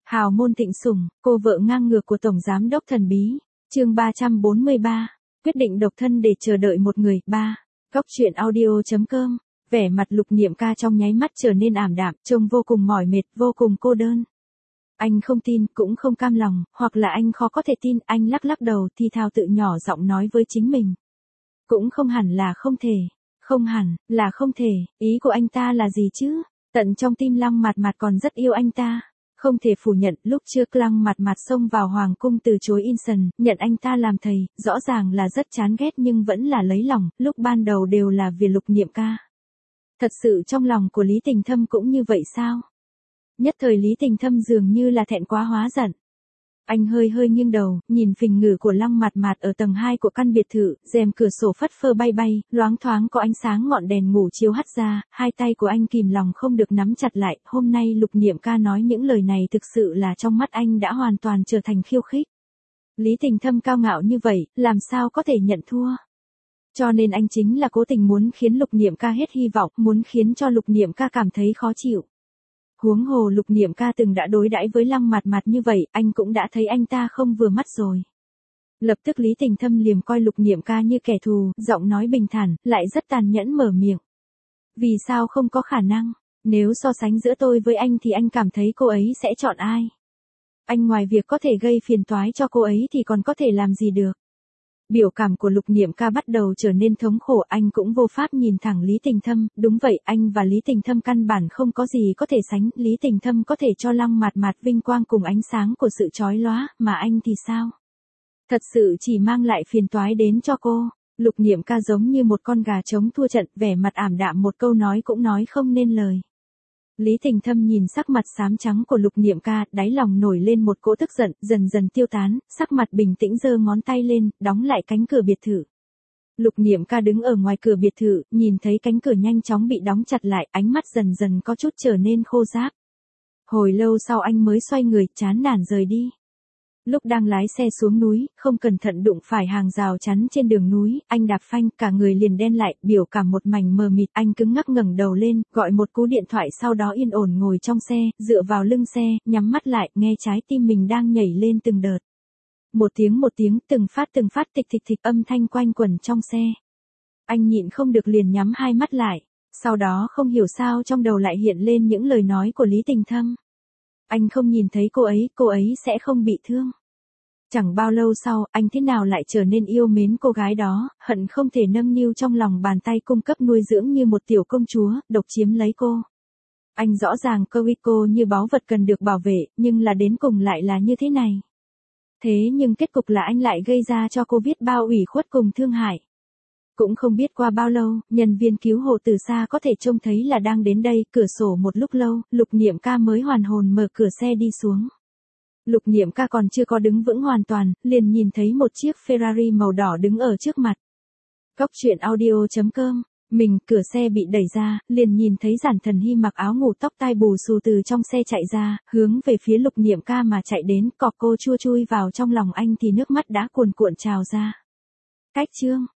Hào môn thịnh sủng, cô vợ ngang ngược của Tổng Giám đốc thần bí. Chương 343. Quyết định độc thân để chờ đợi một người. 3. Góc truyện audio.com. Vẻ mặt Lục Niệm Ca trong nháy mắt trở nên ảm đạm, trông vô cùng mỏi mệt, vô cùng cô đơn. Anh không tin, cũng không cam lòng, hoặc là anh khó có thể tin, anh lắc lắc đầu thì thào tự nhỏ giọng nói với chính mình. Cũng không hẳn là không thể, không hẳn là không thể, ý của anh ta là gì chứ? Tận trong tim Lăng Mạt Mạt còn rất yêu anh ta. Không thể phủ nhận, lúc trước Lăng Mạt Mạt xông vào hoàng cung từ chối Inson, nhận anh ta làm thầy, rõ ràng là rất chán ghét nhưng vẫn là lấy lòng, lúc ban đầu đều là vì Lục Niệm Ca. Thật sự trong lòng của Lý Tình Thâm cũng như vậy sao? Nhất thời Lý Tình Thâm dường như là thẹn quá hóa giận. Anh hơi nghiêng đầu, nhìn phình ngử của Lăng Mạt Mạt ở tầng 2 của căn biệt thự, rèm cửa sổ phất phơ bay bay, loáng thoáng có ánh sáng ngọn đèn ngủ chiếu hắt ra, hai tay của anh kìm lòng không được nắm chặt lại, hôm nay Lục Niệm Ca nói những lời này thực sự là trong mắt anh đã hoàn toàn trở thành khiêu khích. Lý Tình Thâm cao ngạo như vậy, làm sao có thể nhận thua? Cho nên anh chính là cố tình muốn khiến Lục Niệm Ca hết hy vọng, muốn khiến cho Lục Niệm Ca cảm thấy khó chịu. Huống hồ Lục Niệm Ca từng đã đối đãi với Lăng Mạt Mạt như vậy, anh cũng đã thấy anh ta không vừa mắt rồi. Lập tức Lý Tình Thâm liềm coi Lục Niệm Ca như kẻ thù, giọng nói bình thản, lại rất tàn nhẫn mở miệng. Vì sao không có khả năng? Nếu so sánh giữa tôi với anh thì anh cảm thấy cô ấy sẽ chọn ai? Anh ngoài việc có thể gây phiền toái cho cô ấy thì còn có thể làm gì được? Biểu cảm của Lục Niệm Ca bắt đầu trở nên thống khổ, anh cũng vô pháp nhìn thẳng Lý Tình Thâm, đúng vậy, anh và Lý Tình Thâm căn bản không có gì có thể sánh, Lý Tình Thâm có thể cho Lăng Mạt Mạt vinh quang cùng ánh sáng của sự chói lóa, mà anh thì sao? Thật sự chỉ mang lại phiền toái đến cho cô. Lục Niệm Ca giống như một con gà trống thua trận, vẻ mặt ảm đạm một câu nói cũng nói không nên lời. Lý Tình Thâm nhìn sắc mặt xám trắng của Lục Niệm Ca, đáy lòng nổi lên một cỗ tức giận, dần dần tiêu tán, sắc mặt bình tĩnh giơ ngón tay lên, đóng lại cánh cửa biệt thự. Lục Niệm Ca đứng ở ngoài cửa biệt thự, nhìn thấy cánh cửa nhanh chóng bị đóng chặt lại, ánh mắt dần dần có chút trở nên khô ráp. Hồi lâu sau anh mới xoay người, chán nản rời đi. Lúc đang lái xe xuống núi, không cẩn thận đụng phải hàng rào chắn trên đường núi, anh đạp phanh, cả người liền đen lại, biểu cảm một mảnh mờ mịt, anh cứng ngắc ngẩng đầu lên, gọi một cú điện thoại sau đó yên ổn ngồi trong xe, dựa vào lưng xe, nhắm mắt lại, nghe trái tim mình đang nhảy lên từng đợt. Một tiếng, từng phát thịch thịch thịch âm thanh quanh quẩn trong xe. Anh nhịn không được liền nhắm hai mắt lại, sau đó không hiểu sao trong đầu lại hiện lên những lời nói của Lý Tình Thâm. Anh không nhìn thấy cô ấy sẽ không bị thương. Chẳng bao lâu sau, anh thế nào lại trở nên yêu mến cô gái đó, hận không thể nâng niu trong lòng bàn tay cung cấp nuôi dưỡng như một tiểu công chúa, độc chiếm lấy cô. Anh rõ ràng coi cô như báu vật cần được bảo vệ, nhưng là đến cùng lại là như thế này. Thế nhưng kết cục là anh lại gây ra cho cô biết bao ủy khuất cùng thương hại. Cũng không biết qua bao lâu, nhân viên cứu hộ từ xa có thể trông thấy là đang đến đây, cửa sổ một lúc lâu, Lục Niệm Ca mới hoàn hồn mở cửa xe đi xuống. Lục Niệm Ca còn chưa có đứng vững hoàn toàn, liền nhìn thấy một chiếc Ferrari màu đỏ đứng ở trước mặt. Góc truyện audio.com. Cửa xe bị đẩy ra, liền nhìn thấy Giản Thần Hy mặc áo ngủ tóc tai bù xù từ trong xe chạy ra, hướng về phía Lục Niệm Ca mà chạy đến, cọ cô chua chui vào trong lòng anh thì nước mắt đã cuồn cuộn trào ra. Cách chương